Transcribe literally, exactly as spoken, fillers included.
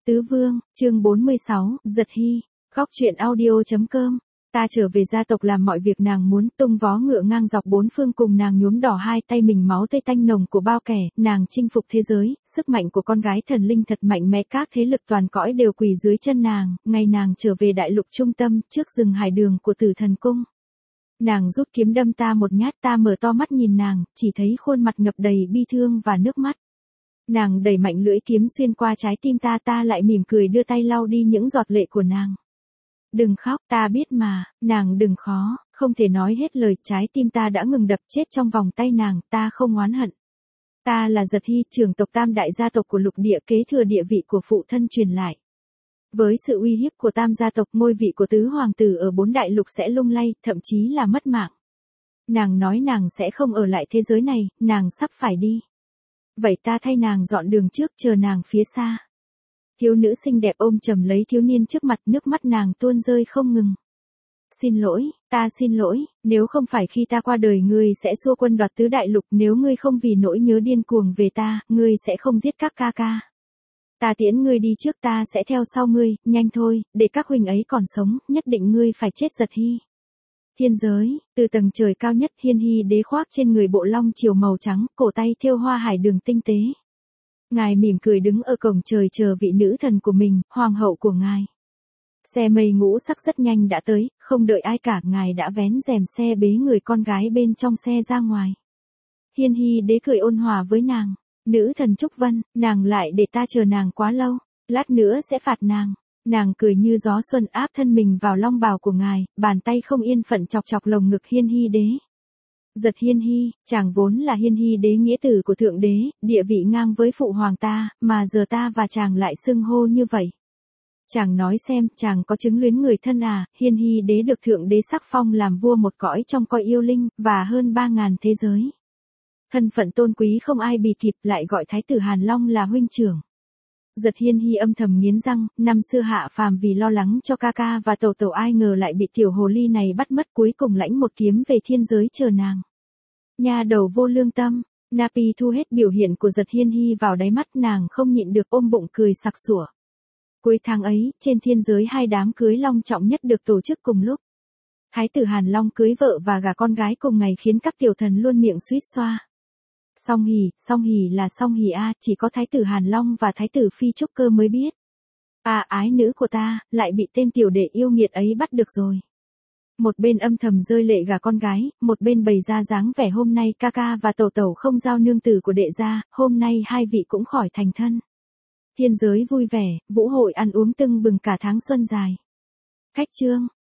Tứ Vương, chương bốn mươi sáu, Giật Hy, góc truyện audio.com. Ta trở về gia tộc làm mọi việc nàng muốn, tung vó ngựa ngang dọc bốn phương cùng nàng nhuốm đỏ hai tay mình máu tươi tanh nồng của bao kẻ, nàng chinh phục thế giới, sức mạnh của con gái thần linh thật mạnh mẽ, các thế lực toàn cõi đều quỳ dưới chân nàng, ngày nàng trở về đại lục trung tâm, trước rừng hải đường của Tử Thần Cung. Nàng rút kiếm đâm ta một nhát, ta mở to mắt nhìn nàng, chỉ thấy khuôn mặt ngập đầy bi thương và nước mắt. Nàng đẩy mạnh lưỡi kiếm xuyên qua trái tim ta, ta lại mỉm cười đưa tay lau đi những giọt lệ của nàng. Đừng khóc, ta biết mà, nàng đừng khó, không thể nói hết lời, trái tim ta đã ngừng đập, chết trong vòng tay nàng, ta không oán hận. Ta là Giật Hy, trưởng tộc tam đại gia tộc của lục địa, kế thừa địa vị của phụ thân truyền lại. Với sự uy hiếp của tam gia tộc, ngôi vị của tứ hoàng tử ở bốn đại lục sẽ lung lay, thậm chí là mất mạng. Nàng nói nàng sẽ không ở lại thế giới này, nàng sắp phải đi. Vậy ta thay nàng dọn đường trước, chờ nàng phía xa. Thiếu nữ xinh đẹp ôm chầm lấy thiếu niên trước mặt, nước mắt nàng tuôn rơi không ngừng. Xin lỗi, ta xin lỗi, nếu không phải khi ta qua đời ngươi sẽ xua quân đoạt tứ đại lục, nếu ngươi không vì nỗi nhớ điên cuồng về ta, ngươi sẽ không giết các ca ca. Ta tiễn ngươi đi trước, ta sẽ theo sau ngươi, nhanh thôi, để các huynh ấy còn sống, nhất định ngươi phải chết. Giật Hy. Thiên giới, từ tầng trời cao nhất, Hiên Hy đế khoác trên người bộ long chiều màu trắng, cổ tay thêu hoa hải đường tinh tế. Ngài mỉm cười đứng ở cổng trời chờ vị nữ thần của mình, hoàng hậu của ngài. Xe mây ngũ sắc rất nhanh đã tới, không đợi ai cả, ngài đã vén rèm xe bế người con gái bên trong xe ra ngoài. Hiên Hy đế cười ôn hòa với nàng, nữ thần Trúc Vân, nàng lại để ta chờ nàng quá lâu, lát nữa sẽ phạt nàng. Nàng cười như gió xuân áp thân mình vào long bào của ngài, bàn tay không yên phận chọc chọc lồng ngực Hiên Hy đế. Giật Hiên Hy, chàng vốn là Hiên Hy đế nghĩa tử của thượng đế, địa vị ngang với phụ hoàng ta, mà giờ ta và chàng lại xưng hô như vậy. Chàng nói xem, chàng có chứng luyến người thân à? Hiên Hy đế được thượng đế sắc phong làm vua một cõi trong cõi yêu linh, và hơn ba ngàn thế giới. Thân phận tôn quý không ai bì kịp, lại gọi thái tử Hàn Long là huynh trưởng. Giật Hiên Hy âm thầm nghiến răng, năm xưa hạ phàm vì lo lắng cho ca ca và tẩu tẩu, ai ngờ lại bị tiểu hồ ly này bắt mất, cuối cùng lãnh một kiếm về thiên giới chờ nàng. Nha đầu vô lương tâm. Napi thu hết biểu hiện của Giật Hiên Hy vào đáy mắt, nàng không nhịn được ôm bụng cười sặc sủa. Cuối tháng ấy, trên thiên giới hai đám cưới long trọng nhất được tổ chức cùng lúc. Thái tử Hàn Long cưới vợ và gả con gái cùng ngày khiến các tiểu thần luôn miệng suýt xoa. Song hỉ, song hỉ là song hỉ a, chỉ có thái tử Hàn Long và thái tử Phi Trúc Cơ mới biết. À, ái nữ của ta, lại bị tên tiểu đệ yêu nghiệt ấy bắt được rồi. Một bên âm thầm rơi lệ gả con gái, một bên bày ra dáng vẻ hôm nay ca ca và tẩu tẩu không giao nương tử của đệ gia, hôm nay hai vị cũng khỏi thành thân. Thiên giới vui vẻ, vũ hội ăn uống tưng bừng cả tháng xuân dài. Khách trương,